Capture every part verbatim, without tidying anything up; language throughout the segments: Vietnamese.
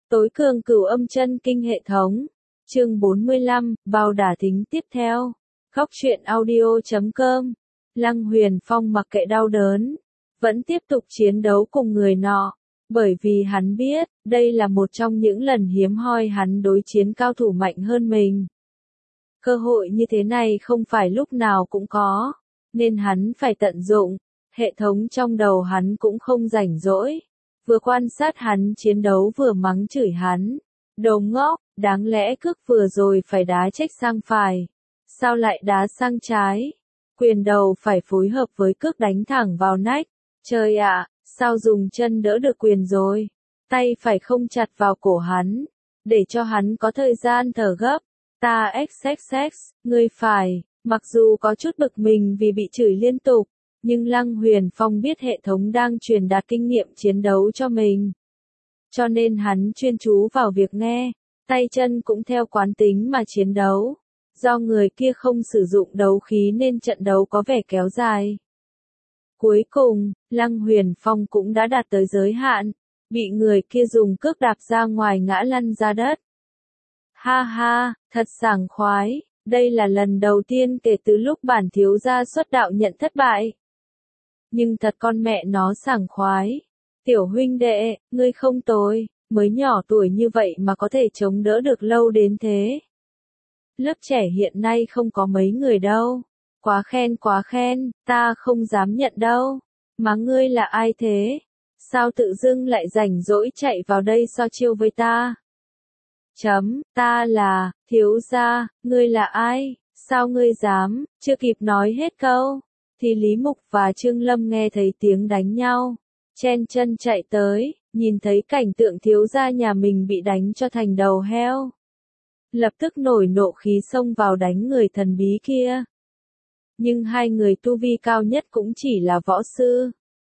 Tối cường cửu âm chân kinh hệ thống. Chương bốn mươi lăm, bao đả thính tiếp theo. Góc truyện audio chấm com. Lăng Huyền Phong mặc kệ đau đớn, vẫn tiếp tục chiến đấu cùng người nọ, bởi vì hắn biết, đây là một trong những lần hiếm hoi hắn đối chiến cao thủ mạnh hơn mình. Cơ hội như thế này không phải lúc nào cũng có, nên hắn phải tận dụng. Hệ thống trong đầu hắn cũng không rảnh rỗi, vừa quan sát hắn chiến đấu vừa mắng chửi hắn. Đồ ngốc, đáng lẽ cước vừa rồi phải đá chếch sang phải, sao lại đá sang trái? Quyền đầu phải phối hợp với cước đánh thẳng vào nách. Trời ạ, sao dùng chân đỡ được quyền rồi? Tay phải không chặt vào cổ hắn, để cho hắn có thời gian thở gấp. Ta xxx, ngươi phải, mặc dù có chút bực mình vì bị chửi liên tục, nhưng Lăng Huyền Phong biết hệ thống đang truyền đạt kinh nghiệm chiến đấu cho mình. Cho nên hắn chuyên chú vào việc nghe, tay chân cũng theo quán tính mà chiến đấu. Do người kia không sử dụng đấu khí nên trận đấu có vẻ kéo dài. Cuối cùng, Lăng Huyền Phong cũng đã đạt tới giới hạn, bị người kia dùng cước đạp ra ngoài ngã lăn ra đất. Ha ha, thật sảng khoái, đây là lần đầu tiên kể từ lúc bản thiếu gia xuất đạo nhận thất bại. Nhưng thật con mẹ nó sảng khoái. Tiểu huynh đệ, ngươi không tồi, mới nhỏ tuổi như vậy mà có thể chống đỡ được lâu đến thế. Lớp trẻ hiện nay không có mấy người đâu. Quá khen quá khen, ta không dám nhận đâu. Mà ngươi là ai thế? Sao tự dưng lại rảnh rỗi chạy vào đây so chiêu với ta? Chấm, ta là, thiếu gia, ngươi là ai? Sao ngươi dám? Chưa kịp nói hết câu, thì Lý Mục và Trương Lâm nghe thấy tiếng đánh nhau, chen chân chạy tới, nhìn thấy cảnh tượng thiếu gia nhà mình bị đánh cho thành đầu heo. Lập tức nổi nộ khí xông vào đánh người thần bí kia. Nhưng hai người tu vi cao nhất cũng chỉ là võ sư.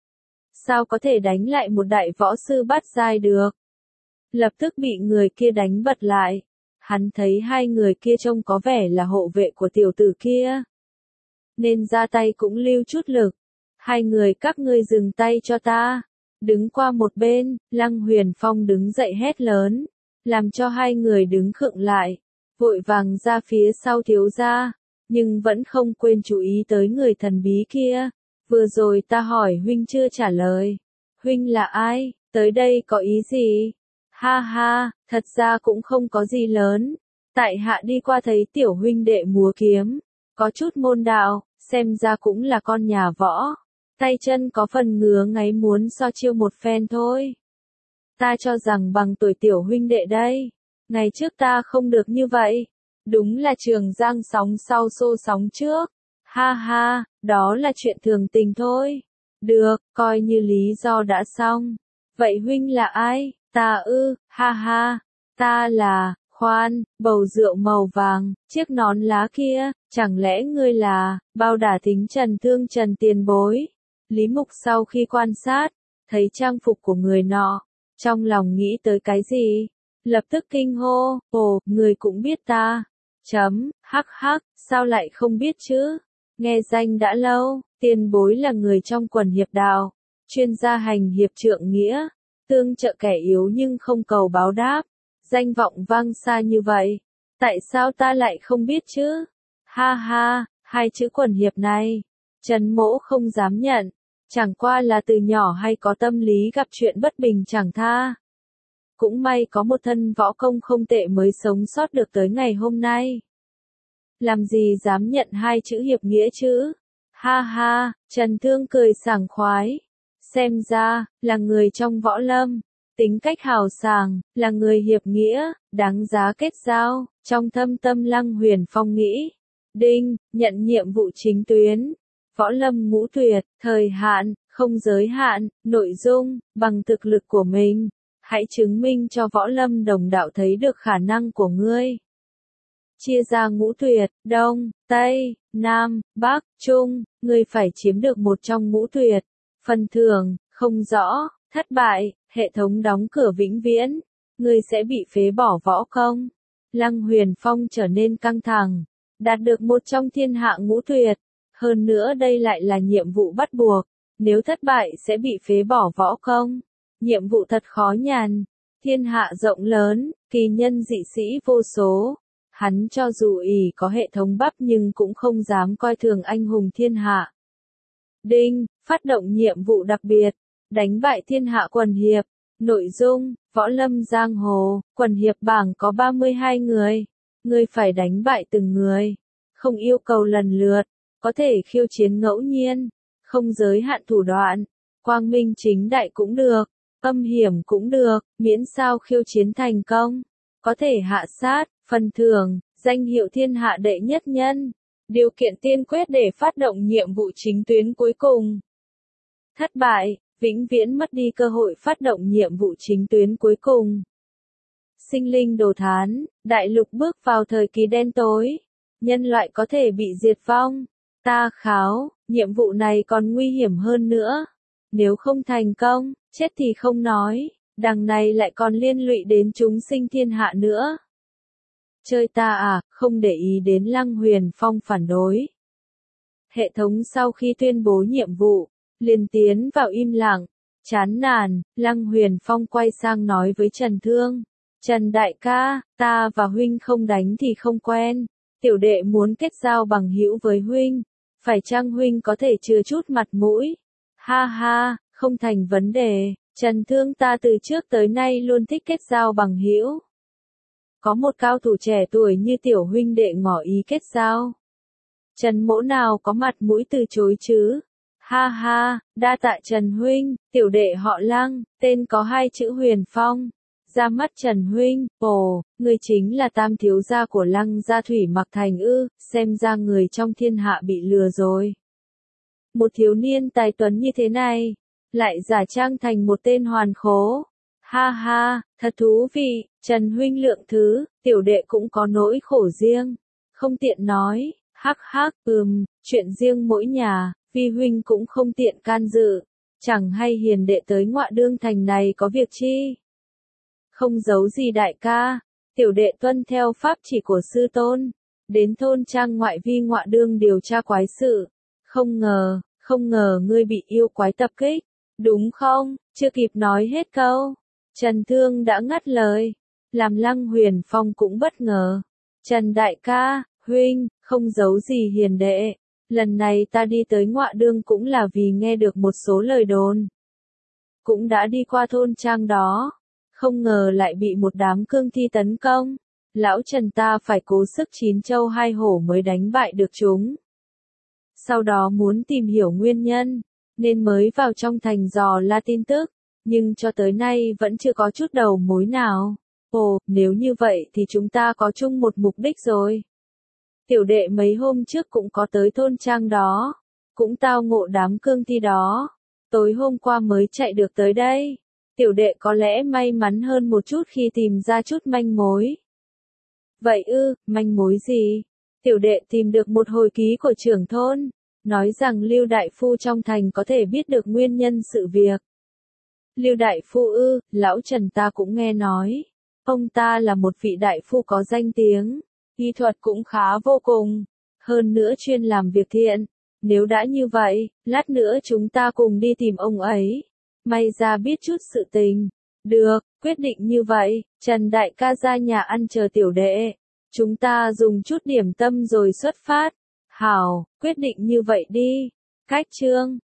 Sao có thể đánh lại một đại võ sư bát giai được? Lập tức bị người kia đánh bật lại. Hắn thấy hai người kia trông có vẻ là hộ vệ của tiểu tử kia, nên ra tay cũng lưu chút lực. Hai người các ngươi dừng tay cho ta. Đứng qua một bên, Lăng Huyền Phong đứng dậy hét lớn, làm cho hai người đứng khựng lại, vội vàng ra phía sau thiếu gia, nhưng vẫn không quên chú ý tới người thần bí kia. Vừa rồi ta hỏi huynh chưa trả lời. Huynh là ai? Tới đây có ý gì? Ha ha, thật ra cũng không có gì lớn. Tại hạ đi qua thấy tiểu huynh đệ múa kiếm, có chút môn đạo, xem ra cũng là con nhà võ. Tay chân có phần ngứa ngáy muốn so chiêu một phen thôi. Ta cho rằng bằng tuổi tiểu huynh đệ đây. Ngày trước ta không được như vậy. Đúng là trường giang sóng sau xô sóng trước. Ha ha, đó là chuyện thường tình thôi. Được, coi như lý do đã xong. Vậy huynh là ai? Ta ư, ha ha. Ta là, khoan, bầu rượu màu vàng, chiếc nón lá kia, chẳng lẽ ngươi là, bao đả thính Trần Thương Trần tiền bối? Lý Mục sau khi quan sát, thấy trang phục của người nọ, trong lòng nghĩ tới cái gì? Lập tức kinh hô, ồ, người cũng biết ta. Chấm, hắc hắc, sao lại không biết chứ? Nghe danh đã lâu, tiền bối là người trong quần hiệp đạo, chuyên gia hành hiệp trượng nghĩa, tương trợ kẻ yếu nhưng không cầu báo đáp, danh vọng vang xa như vậy. Tại sao ta lại không biết chứ? Ha ha, hai chữ quần hiệp này, Trần Mỗ không dám nhận, chẳng qua là từ nhỏ hay có tâm lý gặp chuyện bất bình chẳng tha. Cũng may có một thân võ công không tệ mới sống sót được tới ngày hôm nay. Làm gì dám nhận hai chữ hiệp nghĩa chứ? Ha ha, Trần Thương cười sảng khoái. Xem ra, là người trong võ lâm, tính cách hào sảng, là người hiệp nghĩa, đáng giá kết giao. Trong thâm tâm Lăng Huyền Phong nghĩ. Đinh, nhận nhiệm vụ chính tuyến. Võ lâm ngũ tuyệt, thời hạn, không giới hạn, nội dung, bằng thực lực của mình. Hãy chứng minh cho võ lâm đồng đạo thấy được khả năng của ngươi. Chia ra ngũ tuyệt, Đông, Tây, Nam, Bắc, Trung, ngươi phải chiếm được một trong ngũ tuyệt. Phần thưởng, không rõ, thất bại, hệ thống đóng cửa vĩnh viễn, ngươi sẽ bị phế bỏ võ công. Lăng Huyền Phong trở nên căng thẳng, đạt được một trong thiên hạ ngũ tuyệt. Hơn nữa đây lại là nhiệm vụ bắt buộc, nếu thất bại sẽ bị phế bỏ võ công. Nhiệm vụ thật khó nhằn. Thiên hạ rộng lớn, kỳ nhân dị sĩ vô số. Hắn cho dù ỷ có hệ thống bắp nhưng cũng không dám coi thường anh hùng thiên hạ. Đinh, phát động nhiệm vụ đặc biệt, đánh bại thiên hạ quần hiệp. Nội dung, võ lâm giang hồ, quần hiệp bảng có ba mươi hai người. Ngươi phải đánh bại từng người. Không yêu cầu lần lượt, có thể khiêu chiến ngẫu nhiên, không giới hạn thủ đoạn. Quang minh chính đại cũng được, âm hiểm cũng được, miễn sao khiêu chiến thành công. Có thể hạ sát, phần thưởng, danh hiệu thiên hạ đệ nhất nhân. Điều kiện tiên quyết để phát động nhiệm vụ chính tuyến cuối cùng. Thất bại, vĩnh viễn mất đi cơ hội phát động nhiệm vụ chính tuyến cuối cùng. Sinh linh đồ thán, đại lục bước vào thời kỳ đen tối. Nhân loại có thể bị diệt vong. Ta kháo, nhiệm vụ này còn nguy hiểm hơn nữa. Nếu không thành công, chết thì không nói, đằng này lại còn liên lụy đến chúng sinh thiên hạ nữa. Chơi ta à, không để ý đến Lăng Huyền Phong phản đối. Hệ thống sau khi tuyên bố nhiệm vụ, liền tiến vào im lặng, chán nản, Lăng Huyền Phong quay sang nói với Trần Thương. Trần đại ca, ta và huynh không đánh thì không quen, tiểu đệ muốn kết giao bằng hữu với huynh, phải chăng huynh có thể chừa chút mặt mũi? Ha ha, không thành vấn đề, Trần Thương ta từ trước tới nay luôn thích kết giao bằng hữu. Có một cao thủ trẻ tuổi như tiểu huynh đệ ngỏ ý kết giao. Trần mỗ nào có mặt mũi từ chối chứ? Ha ha, đa tạ Trần huynh, tiểu đệ họ Lăng, tên có hai chữ Huyền Phong. Ra mắt Trần huynh, ồ, người chính là tam thiếu gia của Lăng gia Thủy Mặc Thành ư, xem ra người trong thiên hạ bị lừa rồi. Một thiếu niên tài tuấn như thế này, lại giả trang thành một tên hoàn khố. Ha ha, thật thú vị, Trần huynh lượng thứ, tiểu đệ cũng có nỗi khổ riêng. Không tiện nói, hắc hắc, ừm, chuyện riêng mỗi nhà, vi huynh cũng không tiện can dự. Chẳng hay hiền đệ tới Ngọa Đương thành này có việc chi? Không giấu gì đại ca, tiểu đệ tuân theo pháp chỉ của sư tôn, đến thôn trang ngoại vi Ngọa Đương điều tra quái sự. Không ngờ, không ngờ ngươi bị yêu quái tập kích, đúng không? Chưa kịp nói hết câu, Trần Thương đã ngắt lời, làm Lăng Huyền Phong cũng bất ngờ. Trần đại ca, huynh, không giấu gì hiền đệ, lần này ta đi tới Ngọa Đương cũng là vì nghe được một số lời đồn. Cũng đã đi qua thôn trang đó, không ngờ lại bị một đám cương thi tấn công. Lão Trần ta phải cố sức chín châu hai hổ mới đánh bại được chúng. Sau đó muốn tìm hiểu nguyên nhân, nên mới vào trong thành dò la tin tức, nhưng cho tới nay vẫn chưa có chút đầu mối nào. Ồ, nếu như vậy thì chúng ta có chung một mục đích rồi. Tiểu đệ mấy hôm trước cũng có tới thôn trang đó, cũng tao ngộ đám cương thi đó, tối hôm qua mới chạy được tới đây. Tiểu đệ có lẽ may mắn hơn một chút khi tìm ra chút manh mối. Vậy ư, manh mối gì? Tiểu đệ tìm được một hồi ký của trưởng thôn, nói rằng Lưu Đại Phu trong thành có thể biết được nguyên nhân sự việc. Lưu Đại Phu ư, lão Trần ta cũng nghe nói. Ông ta là một vị đại phu có danh tiếng, y thuật cũng khá vô cùng, hơn nữa chuyên làm việc thiện. Nếu đã như vậy, lát nữa chúng ta cùng đi tìm ông ấy. May ra biết chút sự tình. Được, quyết định như vậy, Trần đại ca ra nhà ăn chờ tiểu đệ. Chúng ta dùng chút điểm tâm rồi xuất phát. Hảo, quyết định như vậy đi. Cách chương